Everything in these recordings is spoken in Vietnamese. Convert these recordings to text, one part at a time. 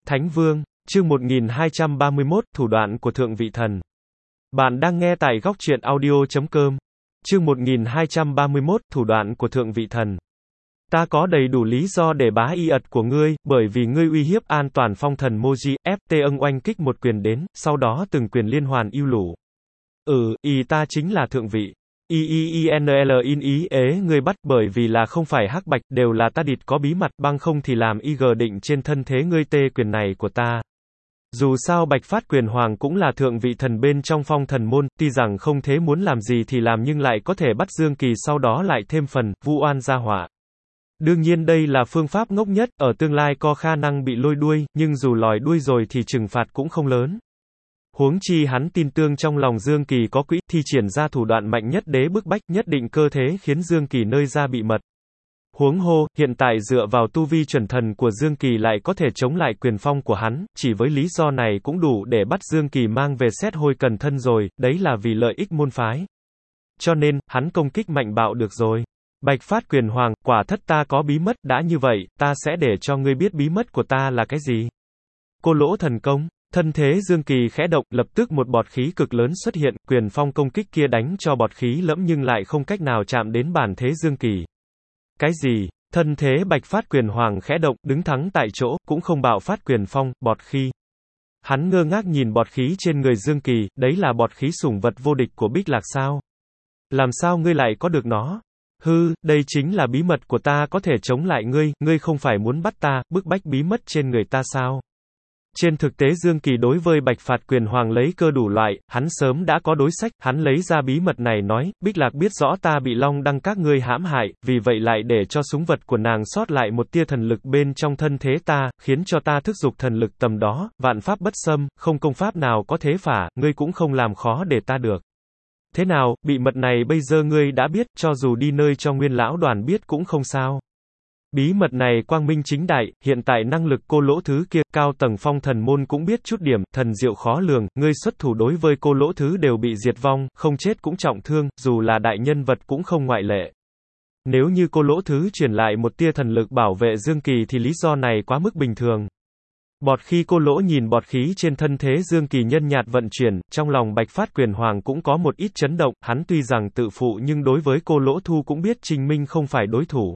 Thánh Vương, chương 1231, thủ đoạn của Thượng Vị Thần. Bạn đang nghe tại góc truyện audio.com. Chương 1231, thủ đoạn của Thượng Vị Thần. Ta có đầy đủ lý do để bá y ật của ngươi, bởi vì ngươi uy hiếp an toàn phong thần Moji, FT âng oanh kích một quyền đến, sau đó từng quyền liên hoàn yêu lũ. Ta chính là Thượng Vị. INL in ý ế ngươi bắt, bởi vì là không phải hắc bạch, đều là ta địt có bí mật, băng không thì làm IG định trên thân thế ngươi tê quyền này của ta. Dù sao Bạch Phát Quyền Hoàng cũng là thượng vị thần bên trong phong thần môn, tuy rằng không thế muốn làm gì thì làm nhưng lại có thể bắt Dương Kỳ sau đó lại thêm phần, vu oan gia họa. Đương nhiên đây là phương pháp ngốc nhất, ở tương lai có khả năng bị lôi đuôi, nhưng dù lòi đuôi rồi thì trừng phạt cũng không lớn. Huống chi hắn tin tưởng trong lòng Dương Kỳ có quỹ, thi triển ra thủ đoạn mạnh nhất đế bức bách, nhất định cơ thế khiến Dương Kỳ nơi ra bị mật. Huống hồ, hiện tại dựa vào tu vi chuẩn thần của Dương Kỳ lại có thể chống lại quyền phong của hắn, chỉ với lý do này cũng đủ để bắt Dương Kỳ mang về xét hôi cần thân rồi, đấy là vì lợi ích môn phái. Cho nên, hắn công kích mạnh bạo được rồi. Bạch Phát Quyền Hoàng, quả thất ta có bí mật, đã như vậy, ta sẽ để cho ngươi biết bí mật của ta là cái gì. Cô lỗ thần công. Thân thế Dương Kỳ khẽ động, lập tức một bọt khí cực lớn xuất hiện, quyền phong công kích kia đánh cho bọt khí lẫm nhưng lại không cách nào chạm đến bản thế Dương Kỳ. Cái gì? Thân thế Bạch Phát Quyền Hoàng khẽ động, đứng thẳng tại chỗ, cũng không bạo phát quyền phong, bọt khí. Hắn ngơ ngác nhìn bọt khí trên người Dương Kỳ, đấy là bọt khí sủng vật vô địch của Bích Lạc sao? Làm sao ngươi lại có được nó? Đây chính là bí mật của ta có thể chống lại ngươi, ngươi không phải muốn bắt ta, bức bách bí mật trên người ta sao? Trên thực tế Dương Kỳ đối với Bạch Phát Quyền Hoàng lấy cơ đủ loại, hắn sớm đã có đối sách, hắn lấy ra bí mật này nói, Bích Lạc biết rõ ta bị Long Đăng các ngươi hãm hại, vì vậy lại để cho súng vật của nàng sót lại một tia thần lực bên trong thân thế ta, khiến cho ta thức dục thần lực tầm đó, vạn pháp bất xâm, không công pháp nào có thế phả, ngươi cũng không làm khó để ta được. Thế nào, bị mật này bây giờ ngươi đã biết, cho dù đi nơi cho Nguyên Lão Đoàn biết cũng không sao. Bí mật này quang minh chính đại, hiện tại năng lực cô lỗ thứ kia, cao tầng phong thần môn cũng biết chút điểm, thần diệu khó lường, ngươi xuất thủ đối với cô lỗ thứ đều bị diệt vong, không chết cũng trọng thương, dù là đại nhân vật cũng không ngoại lệ. Nếu như cô lỗ thứ truyền lại một tia thần lực bảo vệ Dương Kỳ thì lý do này quá mức bình thường. Bọt khi cô lỗ nhìn bọt khí trên thân thế Dương Kỳ nhân nhạt vận chuyển, trong lòng Bạch Phát Quyền Hoàng cũng có một ít chấn động, hắn tuy rằng tự phụ nhưng đối với cô lỗ thu cũng biết Trình Minh không phải đối thủ.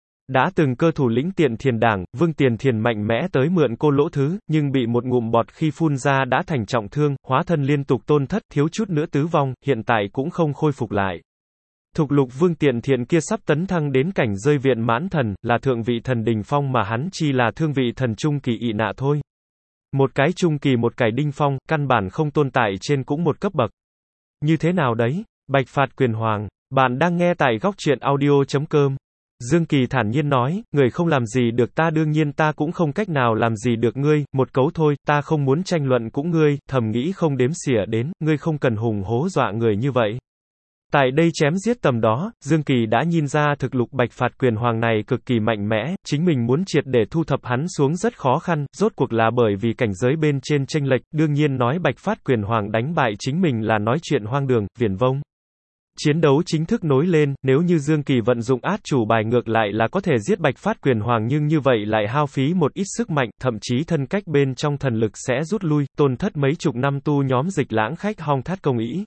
Đã từng cơ thủ lĩnh Tiện Thiền Đảng, Vương Tiền Thiền mạnh mẽ tới mượn cô lỗ thứ, nhưng bị một ngụm bọt khi phun ra đã thành trọng thương, hóa thân liên tục tôn thất, thiếu chút nữa tứ vong, hiện tại cũng không khôi phục lại. Thục lục Vương Tiện Thiện kia sắp tấn thăng đến cảnh rơi viện mãn thần, là thượng vị thần đỉnh phong mà hắn chi là thương vị thần trung kỳ ị nạ thôi. Một cái trung kỳ một cái đinh phong, căn bản không tồn tại trên cũng một cấp bậc. Như thế nào đấy? Bạch Phát Quyền Hoàng, bạn đang nghe tại góc truyện audio.com. Dương Kỳ thản nhiên nói, người không làm gì được ta đương nhiên ta cũng không cách nào làm gì được ngươi, một cấu thôi, ta không muốn tranh luận cũng ngươi, thầm nghĩ không đếm xỉa đến, ngươi không cần hùng hố dọa người như vậy. Tại đây chém giết tầm đó, Dương Kỳ đã nhìn ra thực lực Bạch Phát Quyền Hoàng này cực kỳ mạnh mẽ, chính mình muốn triệt để thu thập hắn xuống rất khó khăn, rốt cuộc là bởi vì cảnh giới bên trên chênh lệch, đương nhiên nói Bạch Phát Quyền Hoàng đánh bại chính mình là nói chuyện hoang đường, viển vông. Chiến đấu chính thức nối lên, nếu như Dương Kỳ vận dụng át chủ bài ngược lại là có thể giết Bạch Phát Quyền Hoàng nhưng như vậy lại hao phí một ít sức mạnh, thậm chí thân cách bên trong thần lực sẽ rút lui, tổn thất mấy chục năm tu nhóm Dịch Lãng khách hong thát công ý.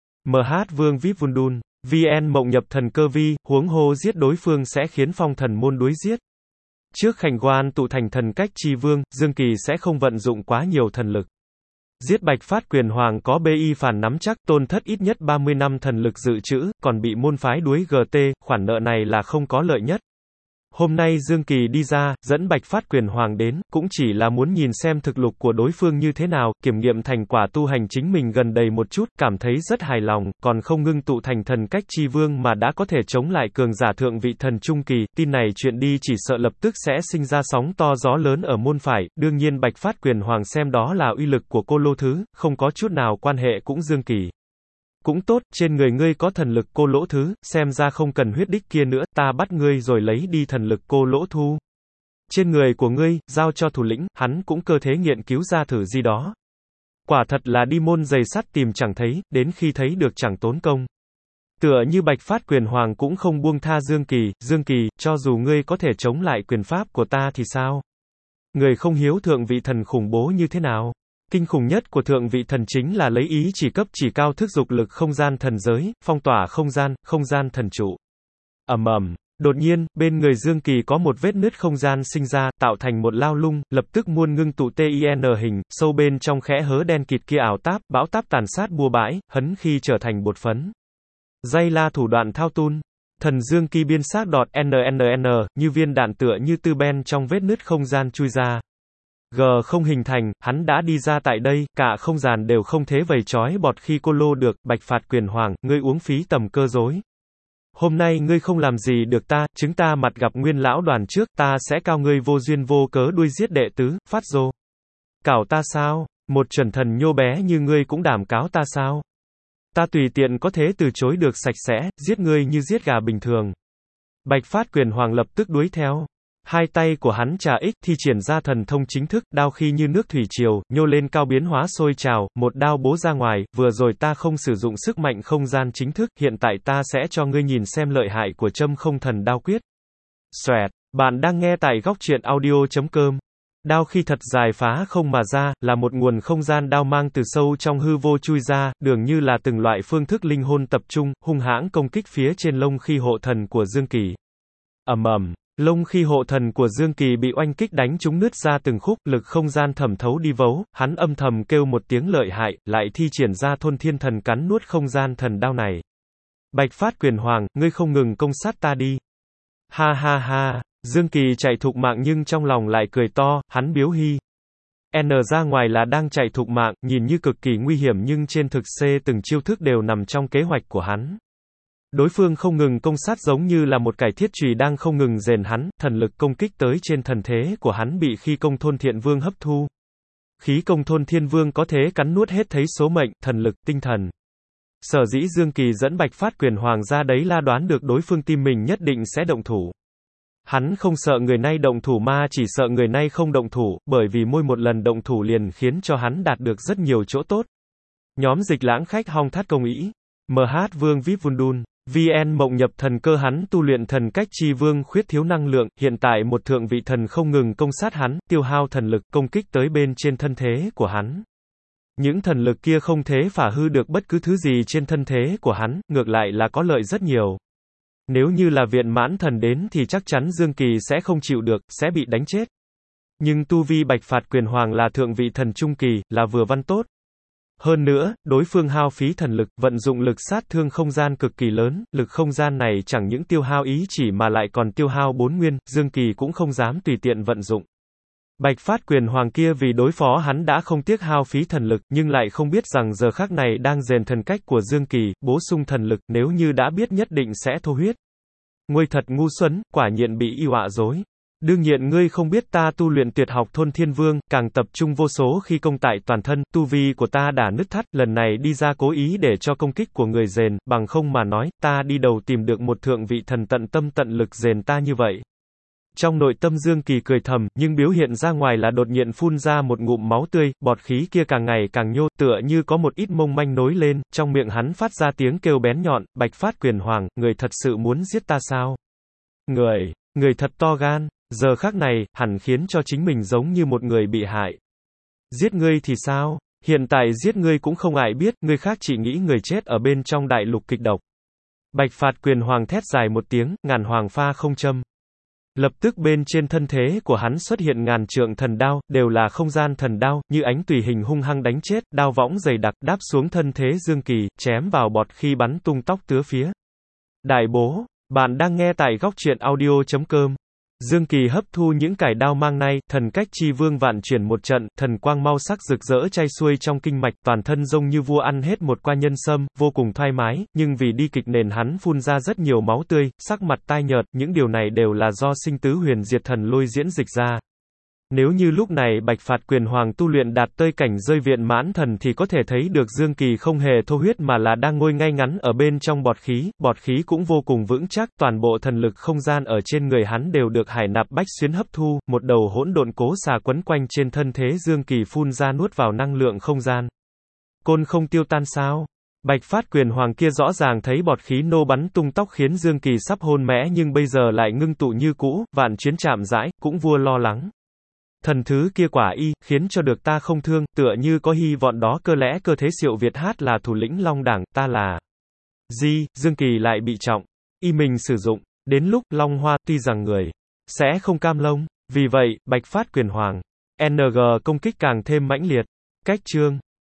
MH Vương Vip Vundun, VN Mộng Nhập Thần Cơ Vi, huống hồ giết đối phương sẽ khiến phong thần môn đuối giết. Trước khảnh quan tụ thành thần cách chi vương, Dương Kỳ sẽ không vận dụng quá nhiều thần lực. Giết Bạch Phát Quyền Hoàng có BI phản nắm chắc, tôn thất ít nhất 30 năm thần lực dự trữ, còn bị môn phái đuối GT, khoản nợ này là không có lợi nhất. Hôm nay Dương Kỳ đi ra, dẫn Bạch Phát Quyền Hoàng đến, cũng chỉ là muốn nhìn xem thực lực của đối phương như thế nào, kiểm nghiệm thành quả tu hành chính mình gần đầy một chút, cảm thấy rất hài lòng, còn không ngưng tụ thành thần cách chi vương mà đã có thể chống lại cường giả thượng vị thần trung kỳ, tin này chuyện đi chỉ sợ lập tức sẽ sinh ra sóng to gió lớn ở môn phải, đương nhiên Bạch Phát Quyền Hoàng xem đó là uy lực của cô lô thứ, không có chút nào quan hệ cũng Dương Kỳ. Cũng tốt, trên người ngươi có thần lực cô lỗ thứ, xem ra không cần huyết đích kia nữa, ta bắt ngươi rồi lấy đi thần lực cô lỗ thu. Trên người của ngươi, giao cho thủ lĩnh, hắn cũng cơ thế nghiện cứu ra thử gì đó. Quả thật là đi môn giày sắt tìm chẳng thấy, đến khi thấy được chẳng tốn công. Tựa như Bạch Phát Quyền Hoàng cũng không buông tha Dương Kỳ, cho dù ngươi có thể chống lại quyền pháp của ta thì sao? Người không hiếu thượng vị thần khủng bố như thế nào? Kinh khủng nhất của thượng vị thần chính là lấy ý chỉ cấp chỉ cao thức dục lực không gian thần giới, phong tỏa không gian thần trụ. Ầm ầm. Đột nhiên, bên người Dương Kỳ có một vết nứt không gian sinh ra, tạo thành một lao lung, lập tức muôn ngưng tụ TIN hình, sâu bên trong khẽ hớ đen kịt kia ảo táp, bão táp tàn sát bừa bãi, hấn khi trở thành bột phấn. Dây la thủ đoạn thao tun. Thần Dương Kỳ biên xác đọt NNN, như viên đạn tựa như tư ben trong vết nứt không gian chui ra. G không hình thành, hắn đã đi ra tại đây, cả không gian đều không thế vầy chói bọt khi cô lô được, Bạch Phạt Quyền Hoàng, ngươi uống phí tầm cơ dối. Hôm nay ngươi không làm gì được ta, chúng ta mặt gặp nguyên lão đoàn trước, ta sẽ cao ngươi vô duyên vô cớ đuôi giết đệ tứ, phát rồ. Cảo ta sao? Một chuẩn thần nhô bé như ngươi cũng đảm cáo ta sao? Ta tùy tiện có thế từ chối được sạch sẽ, giết ngươi như giết gà bình thường. Bạch Phát Quyền Hoàng lập tức đuổi theo. Hai tay của hắn trà ích thi triển ra thần thông chính thức, đao khi như nước thủy triều, nhô lên cao biến hóa sôi trào, một đao bố ra ngoài, vừa rồi ta không sử dụng sức mạnh không gian chính thức, hiện tại ta sẽ cho ngươi nhìn xem lợi hại của châm không thần đao quyết. Xoẹt, bạn đang nghe tại góc truyện audio.com. Đao khi thật dài phá không mà ra, là một nguồn không gian đao mang từ sâu trong hư vô chui ra, đường như là từng loại phương thức linh hồn tập trung, hung hãng công kích phía trên lông khi hộ thần của Dương Kỳ. Ầm ầm. Lông khi hộ thần của Dương Kỳ bị oanh kích đánh trúng nứt ra từng khúc, lực không gian thẩm thấu đi vấu, hắn âm thầm kêu một tiếng lợi hại, lại thi triển ra thôn thiên thần cắn nuốt không gian thần đao này. Bạch Phát Quyền Hoàng, ngươi không ngừng công sát ta đi. Ha ha ha, Dương Kỳ chạy thục mạng nhưng trong lòng lại cười to, hắn biếu hi. N ra ngoài là đang chạy thục mạng, nhìn như cực kỳ nguy hiểm nhưng trên thực C từng chiêu thức đều nằm trong kế hoạch của hắn. Đối phương không ngừng công sát giống như là một cải thiết chùy đang không ngừng rèn hắn, thần lực công kích tới trên thần thế của hắn bị khí công thôn thiện vương hấp thu. Khí công thôn thiên vương có thế cắn nuốt hết thấy số mệnh, thần lực, tinh thần. Sở dĩ Dương Kỳ dẫn Bạch Phát Quyền Hoàng ra đấy là đoán được đối phương tim mình nhất định sẽ động thủ. Hắn không sợ người này động thủ mà chỉ sợ người này không động thủ, bởi vì mỗi một lần động thủ liền khiến cho hắn đạt được rất nhiều chỗ tốt. Nhóm Dịch Lãng Khách Hong Thát Công Ý. MH Vương Vip Vundun. VN Mộng Nhập Thần Cơ hắn tu luyện thần cách chi vương khuyết thiếu năng lượng, hiện tại một thượng vị thần không ngừng công sát hắn, tiêu hao thần lực công kích tới bên trên thân thế của hắn. Những thần lực kia không thế phá hư được bất cứ thứ gì trên thân thế của hắn, ngược lại là có lợi rất nhiều. Nếu như là viện mãn thần đến thì chắc chắn Dương Kỳ sẽ không chịu được, sẽ bị đánh chết. Nhưng tu vi Bạch Phạt Quyền Hoàng là thượng vị thần trung kỳ, là vừa văn tốt. Hơn nữa, đối phương hao phí thần lực, vận dụng lực sát thương không gian cực kỳ lớn, lực không gian này chẳng những tiêu hao ý chỉ mà lại còn tiêu hao 4 nguyên, Dương Kỳ cũng không dám tùy tiện vận dụng. Bạch Phát Quyền Hoàng kia vì đối phó hắn đã không tiếc hao phí thần lực, nhưng lại không biết rằng giờ khắc này đang rèn thần cách của Dương Kỳ, bổ sung thần lực, nếu như đã biết nhất định sẽ thô huyết. Ngươi thật ngu xuẩn, quả nhiên bị y họa dối. Đương nhiên ngươi không biết ta tu luyện tuyệt học thôn thiên vương, càng tập trung vô số khi công tại toàn thân, tu vi của ta đã nứt thắt, lần này đi ra cố ý để cho công kích của người rèn, bằng không mà nói, ta đi đầu tìm được một thượng vị thần tận tâm tận lực rèn ta như vậy. Trong nội tâm Dương Kỳ cười thầm, nhưng biểu hiện ra ngoài là đột nhiên phun ra một ngụm máu tươi, bọt khí kia càng ngày càng nhô, tựa như có một ít mông manh nối lên, trong miệng hắn phát ra tiếng kêu bén nhọn, Bạch Phát Quyền Hoàng, người thật sự muốn giết ta sao? Người thật to gan. Giờ khắc này, hẳn khiến cho chính mình giống như một người bị hại. Giết ngươi thì sao? Hiện tại giết ngươi cũng không ai biết, người khác chỉ nghĩ người chết ở bên trong đại lục kịch độc. Bạch Phạt Quyền Hoàng thét dài một tiếng, ngàn hoàng pha không châm. Lập tức bên trên thân thế của hắn xuất hiện ngàn trượng thần đao, đều là không gian thần đao, như ánh tùy hình hung hăng đánh chết, đao võng dày đặc đáp xuống thân thế Dương Kỳ, chém vào bọt khi bắn tung tóc tứ phía. Đại bố, bạn đang nghe tại góc truyện audio.com. Dương Kỳ hấp thu những cải đao mang này, thần cách chi vương vạn chuyển một trận, thần quang mau sắc rực rỡ chay xuôi trong kinh mạch, toàn thân giống như vua ăn hết một qua nhân sâm, vô cùng thoải mái, nhưng vì đi kịch nền hắn phun ra rất nhiều máu tươi, sắc mặt tai nhợt, những điều này đều là do sinh tứ huyền diệt thần lôi diễn dịch ra. Nếu như lúc này Bạch Phạt Quyền Hoàng tu luyện đạt tới cảnh rơi viện mãn thần thì có thể thấy được Dương Kỳ không hề thô huyết mà là đang ngồi ngay ngắn ở bên trong bọt khí cũng vô cùng vững chắc, toàn bộ thần lực không gian ở trên người hắn đều được hải nạp bách xuyến hấp thu, một đầu hỗn độn cố xà quấn quanh trên thân thế Dương Kỳ phun ra nuốt vào năng lượng không gian. Côn không tiêu tan sao? Bạch Phát Quyền Hoàng kia rõ ràng thấy bọt khí nô bắn tung tóc khiến Dương Kỳ sắp hôn mẽ nhưng bây giờ lại ngưng tụ như cũ, vạn chuyến chạm rãi, cũng vua lo lắng. Thần thứ kia quả y, khiến cho được ta không thương, tựa như có hy vọng đó cơ lẽ cơ thế Diệu Việt hát là thủ lĩnh Long Đảng, ta là Dương Kỳ lại bị trọng, y mình sử dụng. Đến lúc, Long Hoa, tuy rằng người sẽ không cam lông, vì vậy, Bạch Phát Quyền Hoàng, NG công kích càng thêm mãnh liệt. Cách chương